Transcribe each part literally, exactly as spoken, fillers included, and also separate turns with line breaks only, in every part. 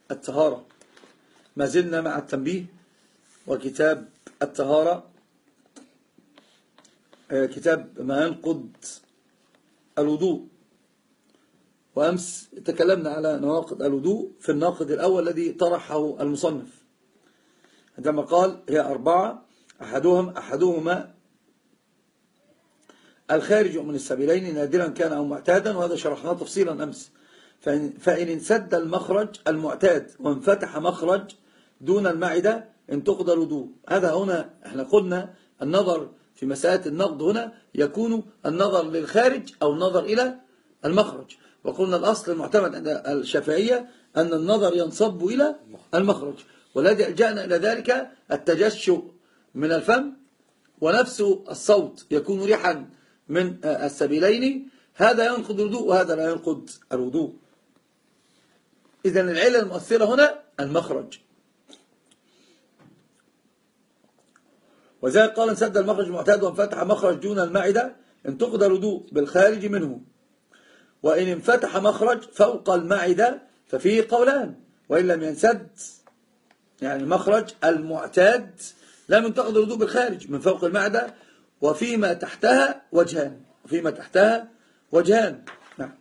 الطهارة. ما زلنا مع التنبيه وكتاب الطهارة، كتاب ما ينقض الوضوء. وأمس تكلمنا على نواقض الوضوء في الناقض الأول الذي طرحه المصنف عندما قال هي أربعة، أحدهم أحدهما الخارج من السبيلين نادرا كان أو معتادا، وهذا شرحناه تفصيلا أمس. فإن, فإن انسد المخرج المعتاد وانفتح مخرج دون المعدة انتقض الوضوء. هذا هنا احنا قلنا النظر في مسألة النقض هنا يكون النظر للخارج أو النظر إلى المخرج، وقلنا الأصل المعتمد عند الشافعية أن النظر ينصب إلى المخرج، والذي ألجأنا إلى ذلك التجشؤ من الفم ونفس الصوت يكون ريحا من السبيلين، هذا ينقض الوضوء وهذا لا ينقض الوضوء. إذن العلة المؤثرة هنا المخرج. وذلك قال انسد المخرج المعتاد وانفتح مخرج دون المعدة انتقض الوضوء بالخارج منه. وإن انفتح مخرج فوق المعدة ففيه قولان، وإن لم ينسد يعني مخرج المعتاد لم ينتقض الوضوء بالخارج من فوق المعدة، وفيما تحتها وجهان وفيما تحتها وجهان نعم.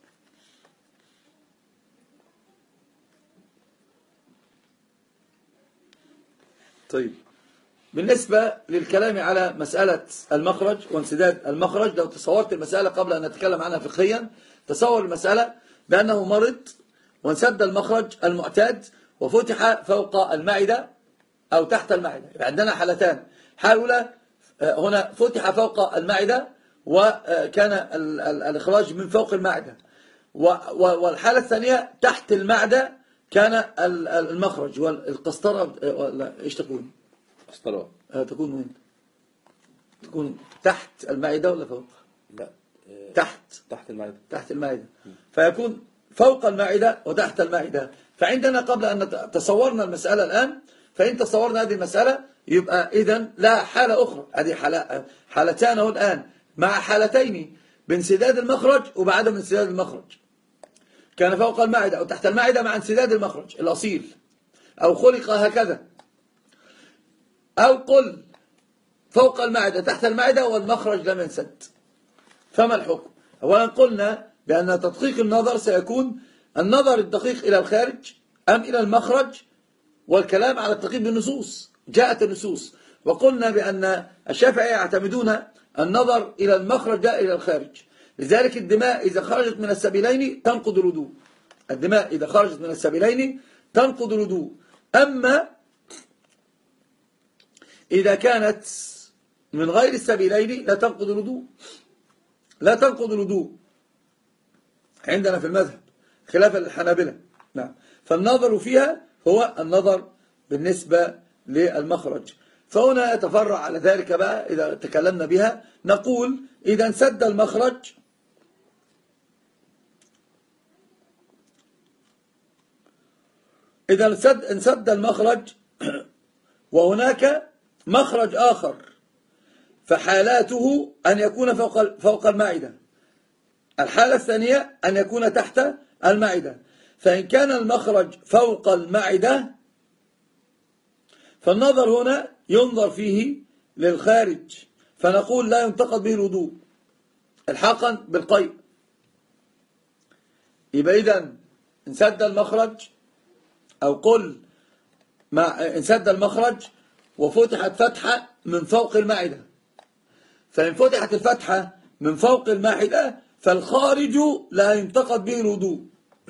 طيب، بالنسبة للكلام على مسألة المخرج وانسداد المخرج، لو تصورت المسألة قبل أن نتكلم عنها فقهيا، تصور المسألة بأنه مرض وانسد المخرج المعتاد وفتح فوق المعدة أو تحت المعدة. عندنا حالتان، حالة أولى هنا فتح فوق المعدة وكان الإخراج من فوق المعدة، والحالة الثانية تحت المعدة كان المخرج. والقسطرة إيش تكون؟
قسطرة
تكون وين؟ تكون تحت المعدة ولا فوق؟
لا
تحت
تحت المعدة
تحت المعدة فيكون فوق المعدة وتحت المعدة. فعندنا قبل أن تصورنا المسألة الآن، فإن تصورنا هذه المسألة يبقى إذن لا حالة أخرى. هذه حالة حالتان هو الآن مع حالتين بانسداد المخرج وبعدم انسداد المخرج. كان فوق المعدة أو تحت المعدة مع انسداد المخرج الأصيل، أو خلق هكذا، أو قل فوق المعدة تحت المعدة والمخرج لم ينسد. فما الحكم؟ أولا قلنا بأن تدقيق النظر سيكون النظر الدقيق إلى الخارج أم إلى المخرج، والكلام على التدقيق بالنصوص. جاءت النصوص وقلنا بأن الشافعية يعتمدون النظر إلى المخرج لا إلى الخارج. لذلك الدماء إذا خرجت من السبيلين تنقض الوضوء. الدماء إذا خرجت من السبيلين تنقض الوضوء. أما إذا كانت من غير السبيلين لا تنقض الوضوء، لا تنقض الوضوء عندنا في المذهب خلافا للحنابلة. نعم. فالنظر فيها هو النظر بالنسبة للمخرج. فهنا يتفرع على ذلك بقى إذا تكلمنا بها نقول إذا انسد المخرج إذا انسد المخرج وهناك مخرج آخر، فحالاته أن يكون فوق فوق المعدة، الحالة الثانية أن يكون تحت المعدة. فإن كان المخرج فوق المعدة فالنظر هنا ينظر فيه للخارج، فنقول لا ينتقض به الوضوء الحاقا بالقيء. يبقى إذن انسد المخرج أو قل مع انسد المخرج وفتحت فتحة من فوق المعدة، فإن فتحت الفتحة من فوق المعدة فالخارج لا ينتقض به الوضوء،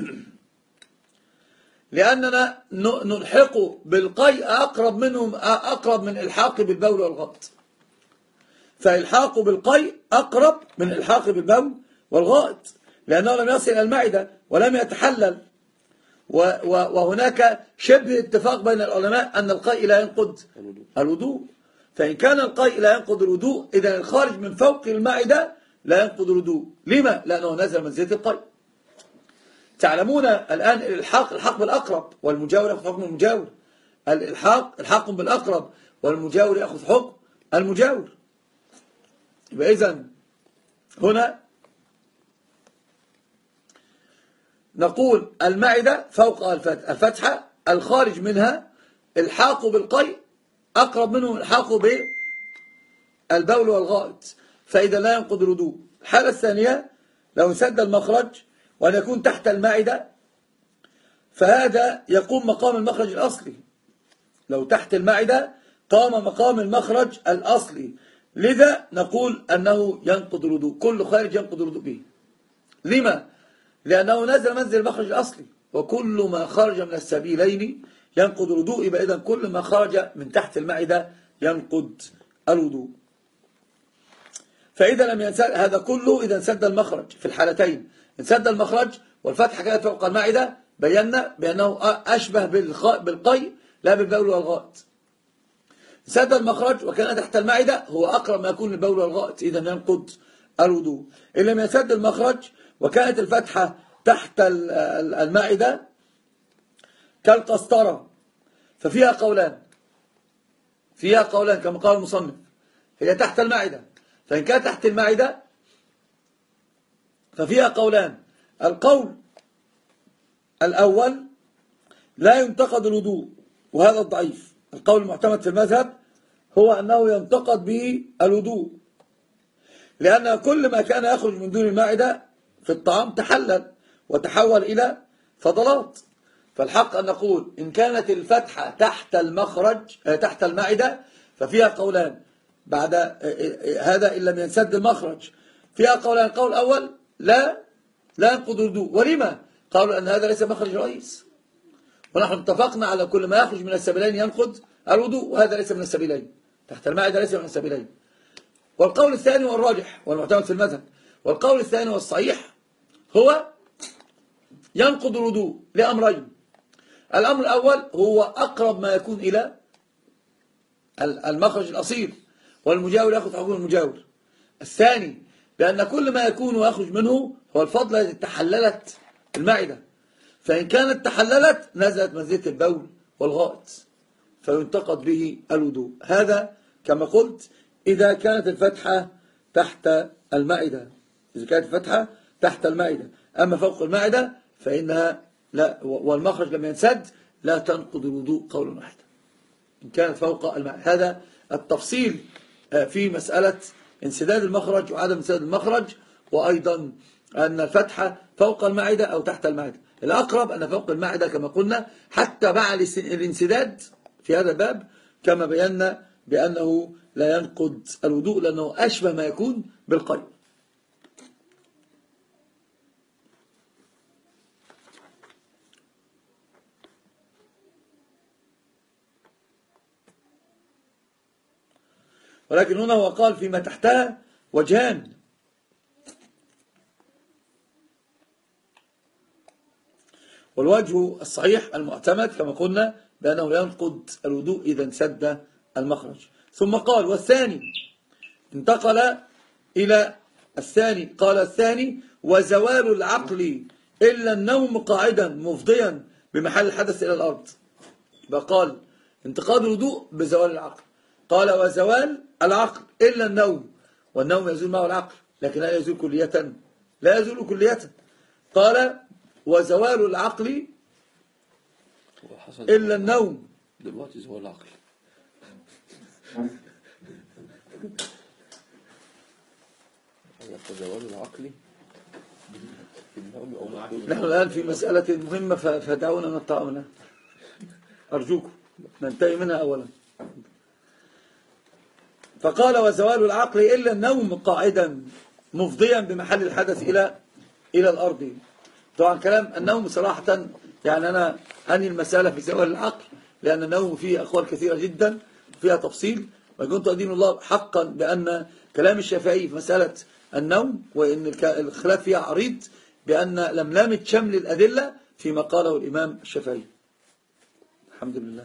لأننا نلحق بالقيء أقرب منهم أقرب من الحاق بالبول والغائط. فالحاق بالقيء أقرب من الحاق بالبول والغائط، لأنه لم يصل إلى المعدة ولم يتحلل. وهناك شبه اتفاق بين العلماء أن القيء لا ينقض الوضوء. فإن كان القيء لا ينقض الوضوء إذن الخارج من فوق المعدة لا ينقض الوضوء. لما؟ لأنه نزل منزلة القيء. تعلمون الآن الإلحاق الحاق بالأقرب والمجاور يأخذ حكم المجاور. الإلحاق الحاق بالأقرب والمجاور يأخذ حكم المجاور. يبقى إذن هنا نقول المعدة فوق الفتحة، الخارج منها الحاق بالقيء أقرب منه الحاق بالبول والغائط، فإذا لا ينقض الوضوء. الحالة الثانية لو انسد المخرج وأن يكون تحت المعدة، فهذا يقوم مقام المخرج الأصلي. لو تحت المعدة قام مقام المخرج الأصلي، لذا نقول أنه ينقض الوضوء، كل خارج ينقض الوضوء به. لما؟ لأنه نزل منزل المخرج الأصلي، وكل ما خرج من السبيلين ينقض الوضوء، يبقى إذن كل ما خرج من تحت المعدة ينقض الوضوء. فإذا لم ينسد هذا كله، إذا انسد المخرج في الحالتين، انسد المخرج والفتحة كانت فوق المعدة، بينا بأنه أشبه بالقيء لا بالبول والغائط. انسد المخرج وكان تحت المعدة هو أقرب ما يكون للبول والغائط، إذا ينقض الوضوء. إن لم ينسد المخرج وكانت الفتحة تحت المعدة كالقسطرة، ففيها قولان فيها قولان كما قال المصنف، هي تحت المعدة، فإن كانت تحت المعدة ففيها قولان. القول الأول لا ينتقد الوضوء، وهذا الضعيف. القول المعتمد في المذهب هو أنه ينتقد به الوضوء، لأن كل ما كان يخرج من دون المعدة في الطعام تحلل وتحول إلى فضلات. فالحق أن نقول إن كانت الفتحة تحت المخرج تحت المعدة ففيها قولان بعد هذا إن لم ينسد المخرج، فيها قولان. القول الأول لا لا ينقض الوضوء. ولما؟ قالوا أن هذا ليس مخرج رئيس، ونحن اتفقنا على كل ما يخرج من السبيلين ينقض الوضوء، وهذا ليس من السبيلين، تحت المعدة ليس من السبيلين. والقول الثاني والراجح والمعتمد في المذهب، والقول الثاني والصحيح هو ينقض الوضوء لأمرين. الأمر الأول هو أقرب ما يكون إلى المخرج الأصيل، والمجاور يأخذ حكم المجاور. الثاني بأن كل ما يكون ويخرج منه هو الفضل التي تحللت المعدة، فإن كانت تحللت نزلت منزلة البول والغائط، فينتقد به الوضوء. هذا كما قلت إذا كانت الفتحة تحت المعدة، إذا كانت الفتحة تحت المعدة. أما فوق المعدة فإنها لا، والمخرج لم ينسد لا تنقض الوضوء قولا واحدا إن كانت فوق المعدة. هذا التفصيل في مسألة انسداد المخرج وعدم انسداد المخرج، وأيضا أن الفتحة فوق المعدة أو تحت المعدة. الأقرب أن فوق المعدة كما قلنا، حتى مع الانسداد في هذا الباب كما بينا بأنه لا ينقض الوضوء، لأنه أشبه ما يكون بالقيء. ولكن هنا هو قال فيما تحتها وجهان، والوجه الصحيح المعتمد كما قلنا بأنه ينقض الوضوء إذا انسد المخرج. ثم قال والثاني، انتقل إلى الثاني، قال الثاني وزوال العقل إلا النوم قاعدا مفضيا بمحل الحدث إلى الأرض. فقال انتقاد الوضوء بزوال العقل، قال وزوال العقل إلا النوم، والنوم يزول معه العقل لكن لا يزول كلية، لا يزول كلية. قال وزوال العقل إلا النوم.
دلوقتي زوال العقل زوال العقل
نحن الآن في مسألة مهمة فدعونا نطلع منها، أرجوكم ننتهي منها أولا. فقال وزوال العقل إلا النوم قاعدا مفضيا بمحل الحدث إلى إلى الأرض. طبعا كلام النوم صراحة يعني أنا أنهي المسألة في زوال العقل، لأن النوم فيه أقوال كثيرة جدا فيها تفصيل، وكنت أدين الله حقا بأن كلام الشافعي في مسألة النوم وإن الخلاف فيها عريض، بأن لملامة شمل الأدلة فيما قاله الإمام الشافعي. الحمد لله.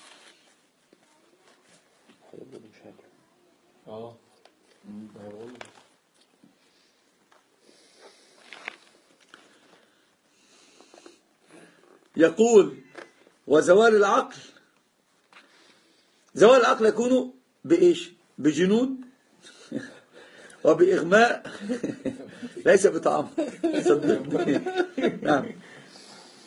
اه
يقول وزوال العقل، زوال العقل يكون بإيش؟ بجنون وبإغماء ليس بطعام صدقني. نعم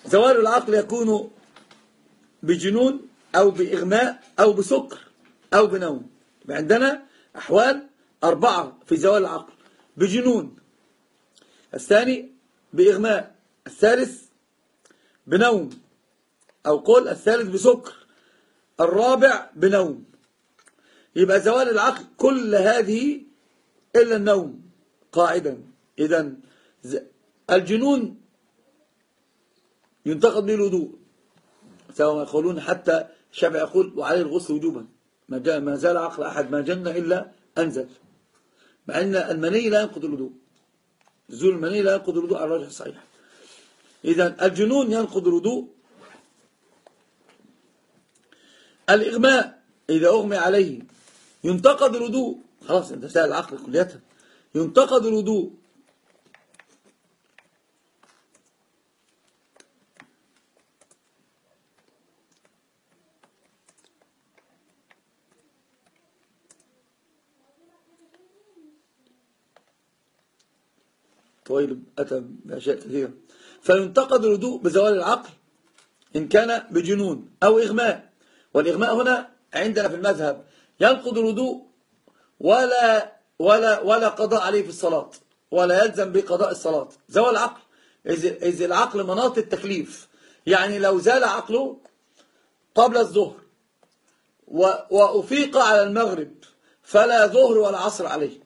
زوال العقل يكون بجنون أو بإغماء أو بسكر أو بنوم. عندنا أحوال أربعة في زوال العقل: بجنون، الثاني بإغماء، الثالث بنوم أو قل الثالث بسكر، الرابع بنوم. يبقى زوال العقل كل هذه إلا النوم قاعدا. إذن الجنون ينتقد به الوضوء، سواء يقولون حتى الشافعي يقول وعليه الغسل وجوبا، ما زال عقل أحد ما جن إلا أنزل، مع أن المني لا ينقض الوضوء، نزول المني لا ينقض الوضوء على الراجح الصحيح. إذن الجنون ينقض الوضوء. الإغماء إذا أغمي عليه ينتقد الوضوء، خلاص انت سائل العقل كلية، ينتقد الوضوء. طويل أتى بأشياء كثيرة. فينتقد الوضوء بزوال العقل إن كان بجنون أو إغماء. والإغماء هنا عندنا في المذهب ينقض الوضوء ولا ولا ولا قضاء عليه في الصلاة، ولا يلزم بقضاء الصلاة. زوال العقل إذ العقل مناط التكليف، يعني لو زال عقله قبل الظهر وأفيق على المغرب فلا ظهر ولا عصر عليه.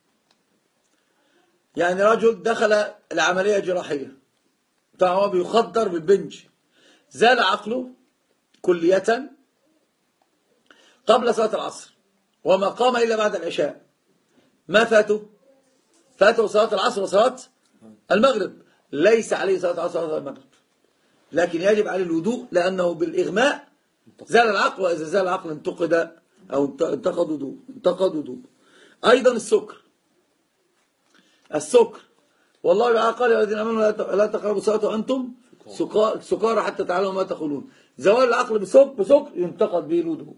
يعني رجل دخل العملية الجراحية طبعا هو بيخدر بالبنج، زال عقله كلية قبل صلاة العصر وما قام إلا بعد العشاء، ما فاته؟ فاته صلاة العصر وصلاة المغرب، ليس عليه صلاة العصر وصلاة المغرب، لكن يجب عليه الوضوء لأنه بالإغماء زال العقل، وإذا زال العقل انتقد أو انتقد وضوء انتقد وضوء. أيضا السكر، السكر والله تعالى قال يا الذين آمنوا لا تقربوا الصلاة وأنتم سكارى حتى تعلموا ما تقولون. زوال العقل بسكر بسكر ينتقد به الوضوء،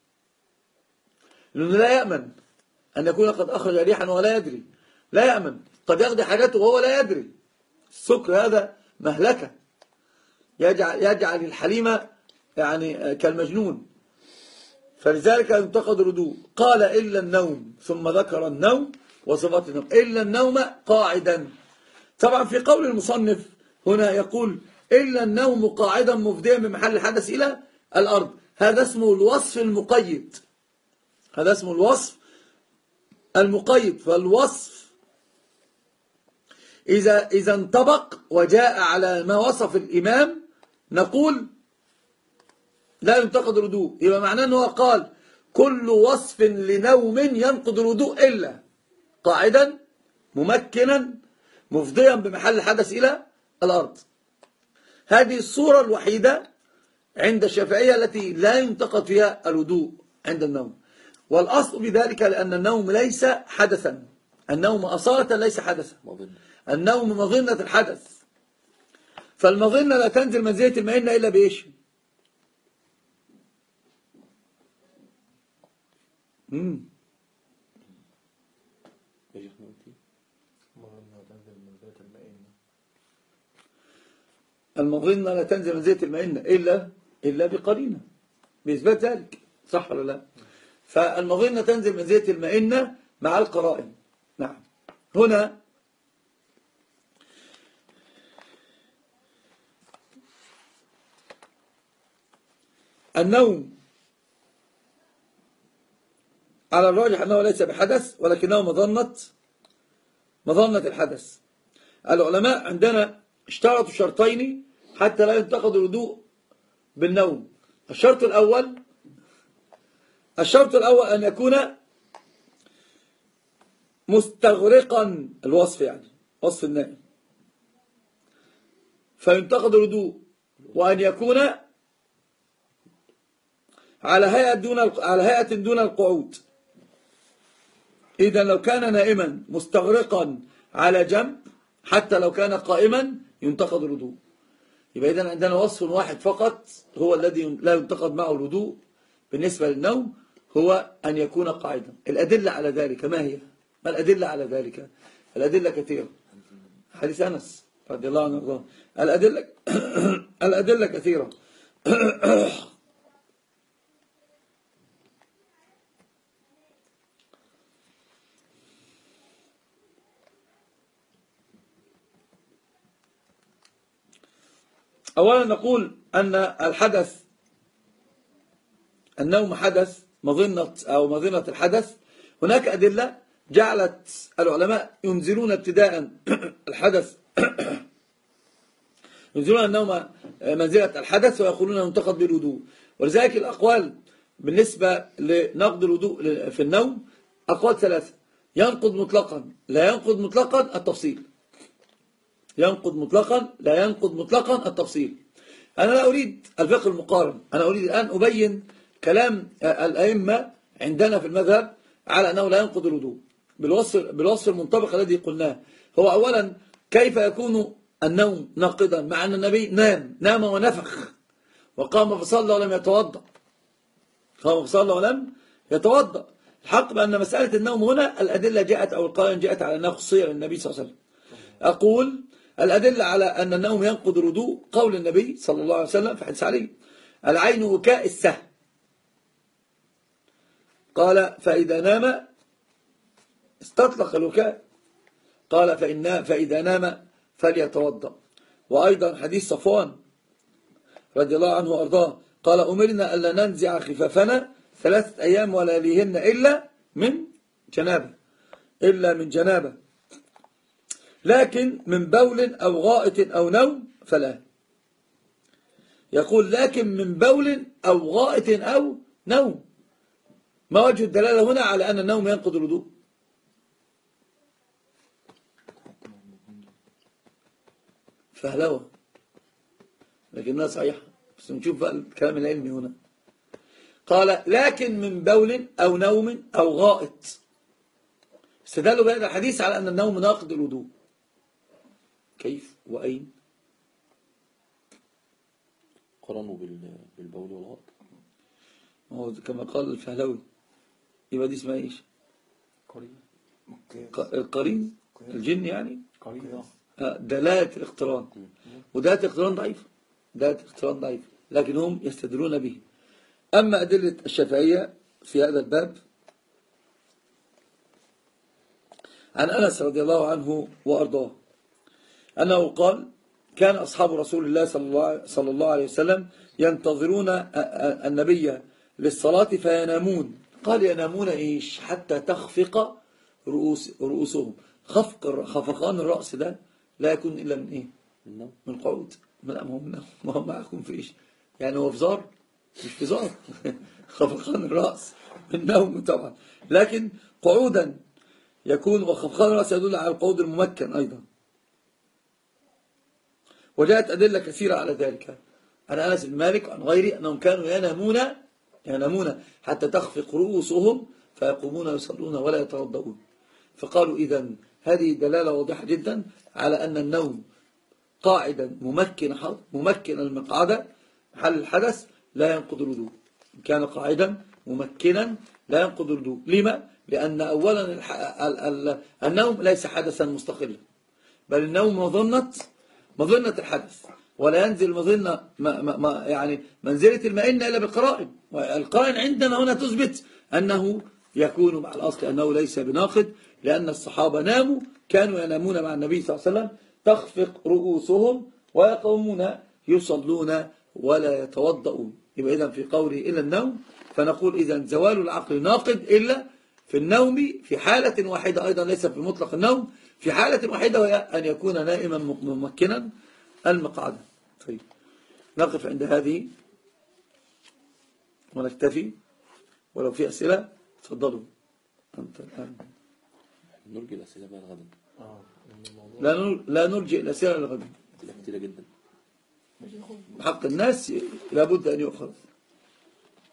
لأنه لا يأمن أن يكون قد أخرج ريحا ولا يدري، لا يأمن، قد يقضي حاجته وهو لا يدري. السكر هذا مهلكة، يجعل, يجعل الحليم يعني كالمجنون. فلذلك ينتقد الوضوء. قال إلا النوم، ثم ذكر النوم وصفات النوم، إلا النوم قاعدا. طبعا في قول المصنف هنا يقول إلا النوم قاعدا مفضيا بمحل الحدث إلى الأرض، هذا اسمه الوصف المقيد، هذا اسمه الوصف المقيد. فالوصف إذا إذا انطبق وجاء على ما وصف الإمام نقول لا ينتقد الوضوء. يبقى معناه أنه قال كل وصف لنوم ينقض الوضوء إلا قاعدا ممكنا مفضيا بمحل الحدث إلى الأرض. هذه الصورة الوحيدة عند الشافعية التي لا ينتقد فيها الوضوء عند النوم. والأصل بذلك لأن النوم ليس حدثا، النوم أصالة ليس حدثا، النوم مظنة الحدث. فالمظنة لا تنزل منزلة المئنة إلا بإيش؟ مم. المظنة لا تنزل منزلة المئنة إلا إلا بقرينة بإثبات ذلك، صح ولا لا؟ فالمظنة تنزل منزلة المئنة مع القرائن. نعم. هنا النوم على الراجح أنه ليس بحدث ولكنه مظنة مظنة الحدث. العلماء عندنا اشترطوا شرطين حتى لا ينتقد الوضوء بالنوم. الشرط الأول الشرط الأول أن يكون مستغرقا الوصف، يعني وصف النائم فينتقد الوضوء، وأن يكون على هيئة دون على هيئة دون القعود. إذا لو كان نائما مستغرقا على جنب حتى لو كان قائما ينتقد الوضوء. يبقى إذا عندنا وصف واحد فقط هو الذي لا ينتقد معه الوضوء بالنسبة للنوم، هو أن يكون قاعدا. الأدلة على ذلك ما هي؟ ما الأدلة على ذلك؟ الأدلة كثيرة. حديث أنس رضي الله عنه وارضاه. الأدلة الأدلة كثيرة. أولا نقول أن الحدث، النوم حدث مظنة أو مظنة الحدث. هناك أدلة جعلت العلماء ينزلون ابتداء الحدث ينزلون النوم منزلة الحدث ويقولون ينتقض بالوضوء. ولذلك الأقوال بالنسبة لنقض الوضوء في النوم أقوال ثلاثة: ينقض مطلقا، لا ينقض مطلقا، التفصيل. ينقض مطلقا، لا ينقض مطلقا، التفصيل. أنا لا أريد الفقه المقارن، أنا أريد الآن أبين كلام الأئمة عندنا في المذهب على أنه لا ينقض الوضوء بالوصف, بالوصف المنطبق الذي قلناه. هو أولا كيف يكون النوم ناقضا مع أن النبي نام نام ونفخ وقام فصلى ولم يتوضأ قام فصلى ولم يتوضأ. الحق بأن مسألة النوم هنا الأدلة جاءت أو القرآن جاءت على أنها خصية للنبي صلى الله عليه وسلم. أقول الأدلة على أن النوم ينقض الوضوء قول النبي صلى الله عليه وسلم في حديث علي: العين وكاء السهم، قال فإذا نام استطلق الوكاء، قال فإن فإذا نام فليتوضأ. وأيضا حديث صفوان رضي الله عنه وأرضاه قال: أمرنا ألا ننزع خفافنا ثلاثة أيام ولياليهن إلا من جنابة إلا من جنابة لكن من بول أو غائط أو نوم فلا. يقول لكن من بول أو غائط أو نوم. ما وجه الدلالة هنا على أن النوم ينقض الوضوء؟ فهلوة، لكنها صحيحة، بس نشوف بقى الكلام العلمي هنا. قال لكن من بول أو نوم أو غائط. استدلوا بهذا الحديث على أن النوم ناقض الوضوء. كيف وأين؟
قرنوا بالبول والغائط.
هو كما قال الفهلوي، يبقى دي اسمها ايش؟
قرين.
القرين الجن يعني
قرين.
دلالة الاقتران، ودلالة الاقتران ضعيفة، دلالة الاقتران ضعيفة، لكن هم يستدلون به. أما أدلة الشافعية في هذا الباب عن أنس رضي الله عنه وأرضاه أنه قال: كان أصحاب رسول الله صلى الله عليه وسلم ينتظرون النبي للصلاة فينامون. قال: ينامون إيش؟ حتى تخفق رؤوس رؤوسهم. خفق خفقان الرأس ده لا يكون إلا من إيه؟ من القعود. ما هم ما هم معكم في إيش؟ يعني هو فزار؟ مش فزار. خفقان الرأس من نوم طبعا، لكن قعودا يكون. وخفقان الرأس يدل على القعود الممكن أيضا. وجاءت أدلة كثيرة على ذلك عن أنس بن مالك وعن غيره أنهم كانوا ينامون ينامون حتى تخفق رؤوسهم فيقومون يصلون ولا يتوضؤون. فقالوا إذن هذه دلالة واضحة جدا على أن النوم قاعدا ممكن ممكن المقعدة حل الحدث لا ينقض الوضوء. كان قاعدا ممكنا لا ينقض الوضوء. لما؟ لأن أولا النوم ليس حدثا مستقلا، بل النوم مظنة مظنة الحدث، ولا ينزل مظنة ما ما يعني منزلة المئنة إلا بالقرائن. والقرائن عندنا هنا تثبت أنه يكون مع الأصل أنه ليس بناقض، لأن الصحابة ناموا كانوا ينامون مع النبي صلى الله عليه وسلم تخفق رؤوسهم ويقومون يصلون ولا يتوضؤون. يبقى إذن في قوله إلا النوم فنقول إذن زوال العقل ناقض إلا في النوم في حالة واحدة، أيضا ليس في مطلق النوم، في حالة واحدة وهي أن يكون نائما ممكنا المقعدة. طيب نقف عند هذه ونكتفي، ولو في أسئلة تفضلوا. أنت الآن
نرجي الأسئلة بقى غدا.
لا لا نرجئ الأسئلة لغدا،
كتيرة جدا.
حق الناس لابد أن يؤخذ.